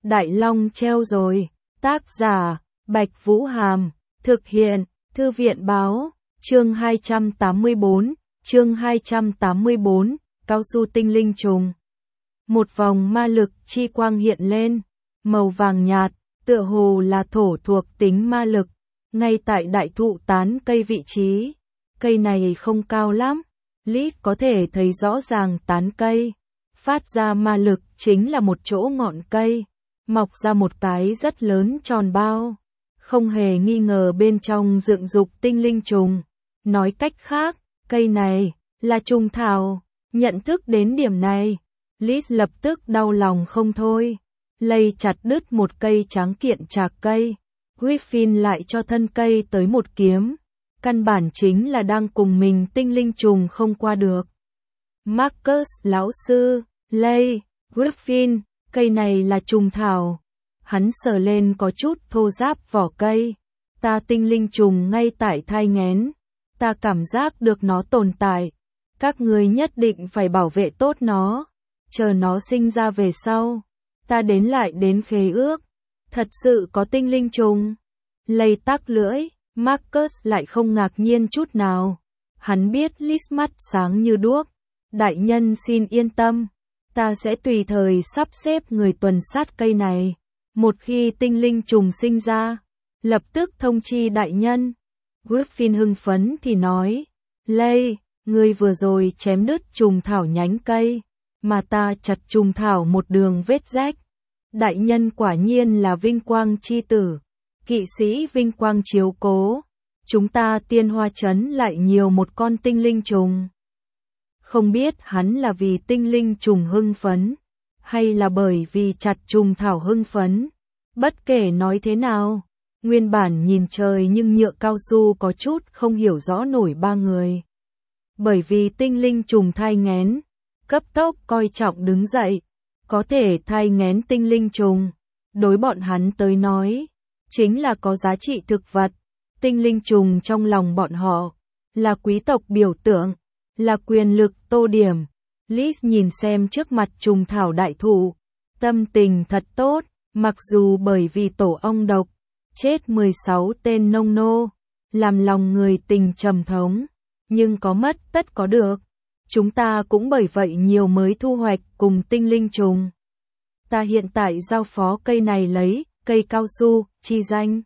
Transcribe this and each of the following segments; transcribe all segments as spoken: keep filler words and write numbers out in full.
Đại Long treo rồi. Tác giả, Bạch Vũ Hàm. Thực hiện, Thư viện báo. Chương hai trăm tám mươi bốn. Chương hai trăm tám mươi bốn. Cao su tinh linh trùng. Một vòng ma lực chi quang hiện lên. Màu vàng nhạt, tựa hồ là thổ thuộc tính ma lực. Ngay tại đại thụ tán cây vị trí. Cây này không cao lắm. Lít có thể thấy rõ ràng tán cây. Phát ra ma lực chính là một chỗ ngọn cây. Mọc ra một cái rất lớn tròn bao. Không hề nghi ngờ bên trong dựng dục tinh linh trùng. Nói cách khác, cây này là trùng thảo. Nhận thức đến điểm này, Lít lập tức đau lòng không thôi. Lây chặt đứt một cây tráng kiện chạc cây. Griffin lại cho thân cây tới một kiếm. Căn bản chính là đang cùng mình tinh linh trùng không qua được. Marcus lão sư, Lây, Griffin, cây này là trùng thảo. Hắn sờ lên có chút thô ráp vỏ cây. Ta tinh linh trùng ngay tại thai nghén. Ta cảm giác được nó tồn tại. Các người nhất định phải bảo vệ tốt nó. Chờ nó sinh ra về sau. Ta đến lại đến khế ước. Thật sự có tinh linh trùng. Lây tắc lưỡi, Marcus lại không ngạc nhiên chút nào. Hắn biết Lít mắt sáng như đuốc. Đại nhân xin yên tâm. Ta sẽ tùy thời sắp xếp người tuần sát cây này. Một khi tinh linh trùng sinh ra, lập tức thông chi đại nhân. Griffin hưng phấn thì nói. Lây, ngươi vừa rồi chém đứt trùng thảo nhánh cây. Mà ta chặt trùng thảo một đường vết rách. Đại nhân quả nhiên là vinh quang chi tử. Kỵ sĩ vinh quang chiếu cố. Chúng ta tiên hoa trấn lại nhiều một con tinh linh trùng. Không biết hắn là vì tinh linh trùng hưng phấn. Hay là bởi vì chặt trùng thảo hưng phấn. Bất kể nói thế nào. Nguyên bản nhìn trời nhưng nhựa cao su có chút không hiểu rõ nổi ba người. Bởi vì tinh linh trùng thai nghén. Cấp tốc coi trọng đứng dậy. Có thể thai nghén tinh linh trùng. Đối bọn hắn tới nói. Chính là có giá trị thực vật. Tinh linh trùng trong lòng bọn họ. Là quý tộc biểu tượng. Là quyền lực tô điểm. Liz nhìn xem trước mặt trùng thảo đại thụ. Tâm tình thật tốt. Mặc dù bởi vì tổ ong độc. Chết mười sáu tên nông nô. Làm lòng người tình trầm thống. Nhưng có mất tất có được. Chúng ta cũng bởi vậy nhiều mới thu hoạch cùng tinh linh trùng. Ta hiện tại giao phó cây này lấy, cây cao su, chi danh.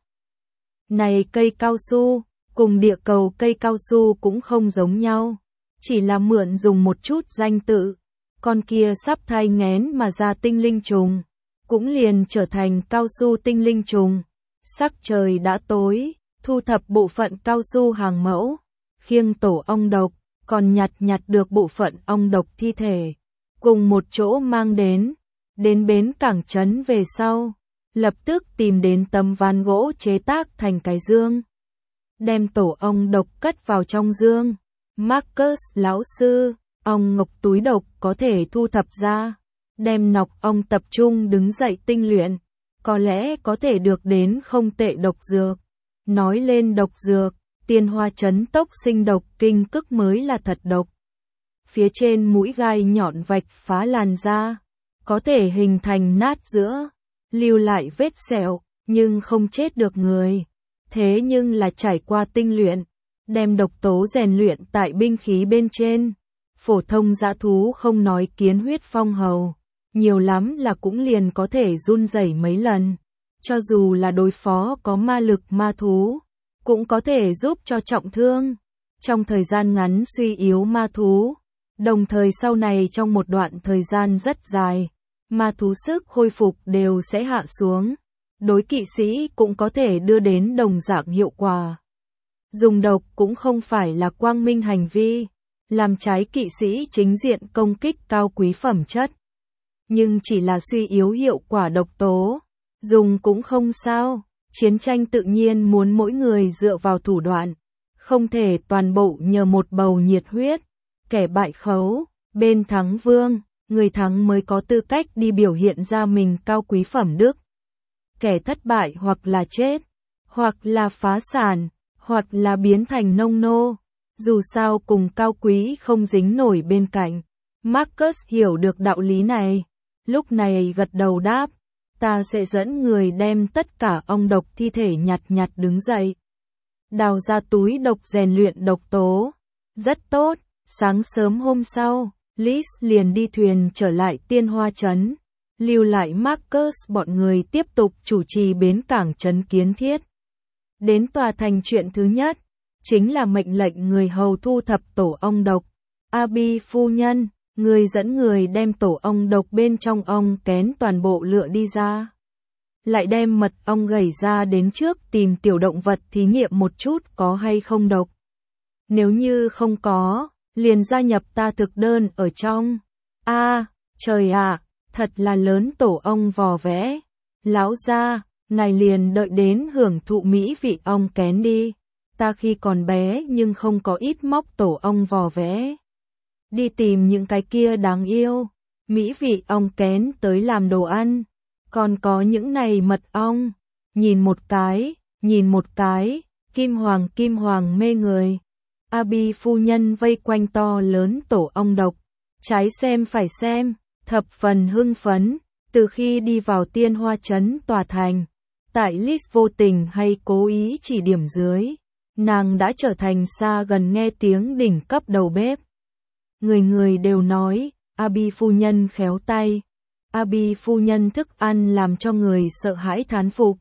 Này cây cao su, cùng địa cầu cây cao su cũng không giống nhau. Chỉ là mượn dùng một chút danh tự. Con kia sắp thai nghén mà ra tinh linh trùng. Cũng liền trở thành cao su tinh linh trùng. Sắc trời đã tối, thu thập bộ phận cao su hàng mẫu. Khiêng tổ ong độc, còn nhặt nhặt được bộ phận ong độc thi thể. Cùng một chỗ mang đến. Đến bến cảng trấn về sau. Lập tức tìm đến tấm ván gỗ chế tác thành cái dương. Đem tổ ong độc cất vào trong dương. Marcus lão sư, ong ngọc túi độc có thể thu thập ra. Đem nọc ong tập trung đứng dậy tinh luyện. Có lẽ có thể được đến không tệ độc dược. Nói lên độc dược, tiên hoa trấn tốc sinh độc kinh cức mới là thật độc. Phía trên mũi gai nhọn vạch phá làn da. Có thể hình thành nát giữa. Lưu lại vết sẹo, nhưng không chết được người. Thế nhưng là trải qua tinh luyện. Đem độc tố rèn luyện tại binh khí bên trên. Phổ thông dã thú không nói kiến huyết phong hầu. Nhiều lắm là cũng liền có thể run rẩy mấy lần. Cho dù là đối phó có ma lực ma thú. Cũng có thể giúp cho trọng thương. Trong thời gian ngắn suy yếu ma thú. Đồng thời sau này trong một đoạn thời gian rất dài. Ma thú sức khôi phục đều sẽ hạ xuống. Đối kỵ sĩ cũng có thể đưa đến đồng dạng hiệu quả. Dùng độc cũng không phải là quang minh hành vi. Làm trái kỵ sĩ chính diện công kích cao quý phẩm chất. Nhưng chỉ là suy yếu hiệu quả độc tố. Dùng cũng không sao. Chiến tranh tự nhiên muốn mỗi người dựa vào thủ đoạn. Không thể toàn bộ nhờ một bầu nhiệt huyết. Kẻ bại khấu, bên thắng vương. Người thắng mới có tư cách đi biểu hiện ra mình cao quý phẩm đức. Kẻ thất bại hoặc là chết, hoặc là phá sản, hoặc là biến thành nông nô. Dù sao cùng cao quý không dính nổi bên cạnh. Marcus hiểu được đạo lý này. Lúc này gật đầu đáp. Ta sẽ dẫn người đem tất cả ong độc thi thể nhặt nhặt đứng dậy. Đào ra túi độc rèn luyện độc tố. Rất tốt, sáng sớm hôm sau, Liz liền đi thuyền trở lại Tiên Hoa Trấn, lưu lại Marcus bọn người tiếp tục chủ trì bến cảng trấn Kiến Thiết. Đến tòa thành chuyện thứ nhất, chính là mệnh lệnh người hầu thu thập tổ ong độc. Abi phu nhân, người dẫn người đem tổ ong độc bên trong ong kén toàn bộ lựa đi ra. Lại đem mật ong gẩy ra đến trước tìm tiểu động vật thí nghiệm một chút có hay không độc. Nếu như không có, liền gia nhập ta thực đơn ở trong. A, à, trời ạ, thật là lớn tổ ong vò vẽ. Lão gia, ngài liền đợi đến hưởng thụ mỹ vị ong kén đi. Ta khi còn bé nhưng không có ít móc tổ ong vò vẽ. Đi tìm những cái kia đáng yêu, mỹ vị ong kén tới làm đồ ăn. Còn có những này mật ong, nhìn một cái, nhìn một cái, kim hoàng kim hoàng mê người. Abi phu nhân vây quanh to lớn tổ ong độc, trái xem phải xem, thập phần hưng phấn, từ khi đi vào Tiên Hoa Trấn tòa thành. Tại Liz vô tình hay cố ý chỉ điểm dưới, nàng đã trở thành xa gần nghe tiếng đỉnh cấp đầu bếp. Người người đều nói, Abi phu nhân khéo tay. Abi phu nhân thức ăn làm cho người sợ hãi thán phục.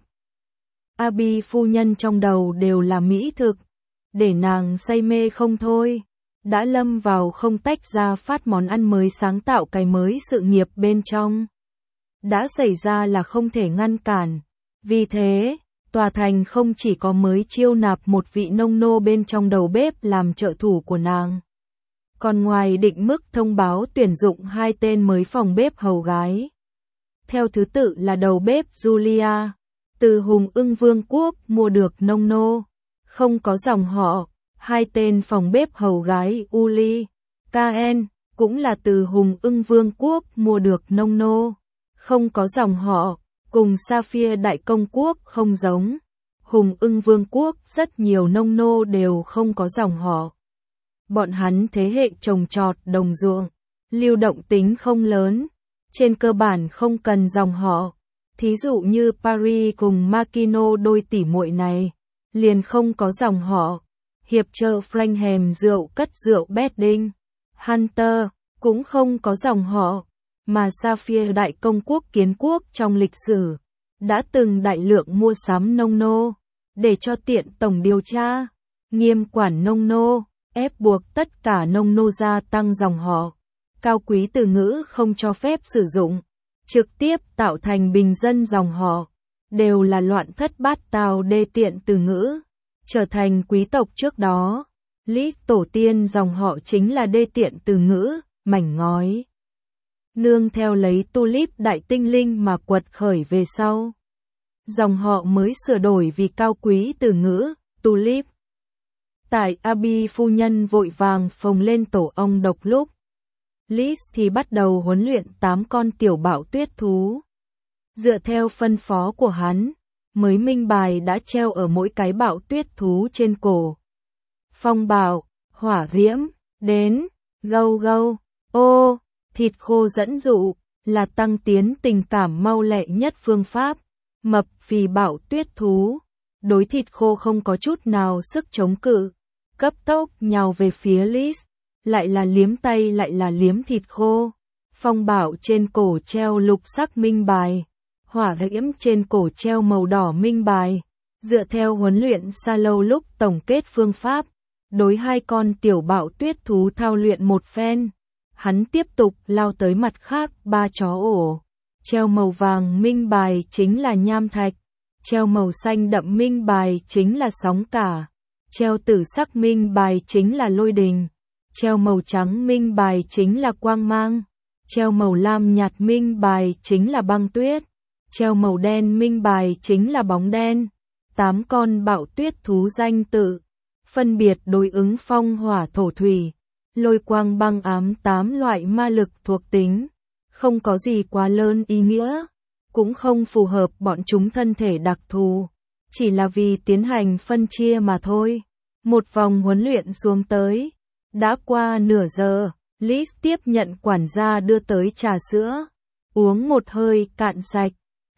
Abi phu nhân trong đầu đều là mỹ thực, để nàng say mê không thôi. Đã lâm vào không tách ra phát món ăn mới sáng tạo cái mới sự nghiệp bên trong. Đã xảy ra là không thể ngăn cản. Vì thế, tòa thành không chỉ có mới chiêu nạp một vị nông nô bên trong đầu bếp làm trợ thủ của nàng. Còn ngoài định mức thông báo tuyển dụng hai tên mới phòng bếp hầu gái. Theo thứ tự là đầu bếp Julia, từ Hùng Ưng Vương quốc mua được nông nô, không có dòng họ. Hai tên phòng bếp hầu gái Uli, Kaen, cũng là từ Hùng Ưng Vương quốc mua được nông nô, không có dòng họ, cùng Sapphire Đại Công quốc không giống. Hùng Ưng Vương quốc rất nhiều nông nô đều không có dòng họ. Bọn hắn thế hệ trồng trọt đồng ruộng, lưu động tính không lớn, trên cơ bản không cần dòng họ. Thí dụ như Paris cùng Makino đôi tỷ muội này, liền không có dòng họ. Hiệp trợ Frankham rượu cất rượu Bedding, Hunter, cũng không có dòng họ, mà Sapphire Đại Công quốc kiến quốc trong lịch sử, đã từng đại lượng mua sắm nông nô, để cho tiện tổng điều tra, nghiêm quản nông nô, ép buộc tất cả nông nô gia tăng dòng họ, cao quý từ ngữ không cho phép sử dụng, trực tiếp tạo thành bình dân dòng họ, đều là loạn thất bát tao đê tiện từ ngữ. Trở thành quý tộc trước đó, Lý tổ tiên dòng họ chính là đê tiện từ ngữ, mảnh ngói. Nương theo lấy tulip đại tinh linh mà quật khởi về sau. Dòng họ mới sửa đổi vì cao quý từ ngữ, tulip. Tại Abi phu nhân vội vàng phồng lên tổ ong độc lúc. Liz thì bắt đầu huấn luyện tám con tiểu bạo tuyết thú. Dựa theo phân phó của hắn, mới minh bài đã treo ở mỗi cái bạo tuyết thú trên cổ. Phong bạo, hỏa diễm, đến, gâu gâu, ô, thịt khô dẫn dụ, là tăng tiến tình cảm mau lẹ nhất phương pháp. Mập phì bạo tuyết thú, đối thịt khô không có chút nào sức chống cự, cấp tốc nhào về phía Liz, lại là liếm tay lại là liếm thịt khô. Phong bạo trên cổ treo lục sắc minh bài. Hỏa diễm trên cổ treo màu đỏ minh bài, dựa theo huấn luyện xa lâu lúc tổng kết phương pháp, đối hai con tiểu bạo tuyết thú thao luyện một phen, hắn tiếp tục lao tới mặt khác ba chó ổ, treo màu vàng minh bài chính là nham thạch, treo màu xanh đậm minh bài chính là sóng cả, treo tử sắc minh bài chính là lôi đình, treo màu trắng minh bài chính là quang mang, treo màu lam nhạt minh bài chính là băng tuyết. Treo màu đen minh bài chính là bóng đen. Tám con bạo tuyết thú danh tự, phân biệt đối ứng phong hỏa thổ thủy, lôi quang băng ám tám loại ma lực thuộc tính. Không có gì quá lớn ý nghĩa, cũng không phù hợp bọn chúng thân thể đặc thù, chỉ là vì tiến hành phân chia mà thôi. Một vòng huấn luyện xuống tới, đã qua nửa giờ, Liz tiếp nhận quản gia đưa tới trà sữa, uống một hơi cạn sạch.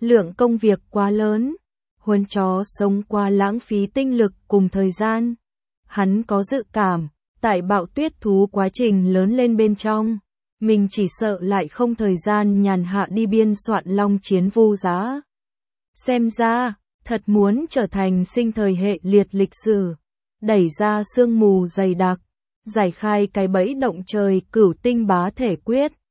Lượng công việc quá lớn, huấn chó sống quá lãng phí tinh lực cùng thời gian. Hắn có dự cảm, tại bạo tuyết thú quá trình lớn lên bên trong, mình chỉ sợ lại không thời gian nhàn hạ đi biên soạn long chiến vu giá. Xem ra, thật muốn trở thành sinh thời hệ liệt lịch sử, đẩy ra sương mù dày đặc, giải khai cái bẫy động trời cửu tinh bá thể quyết.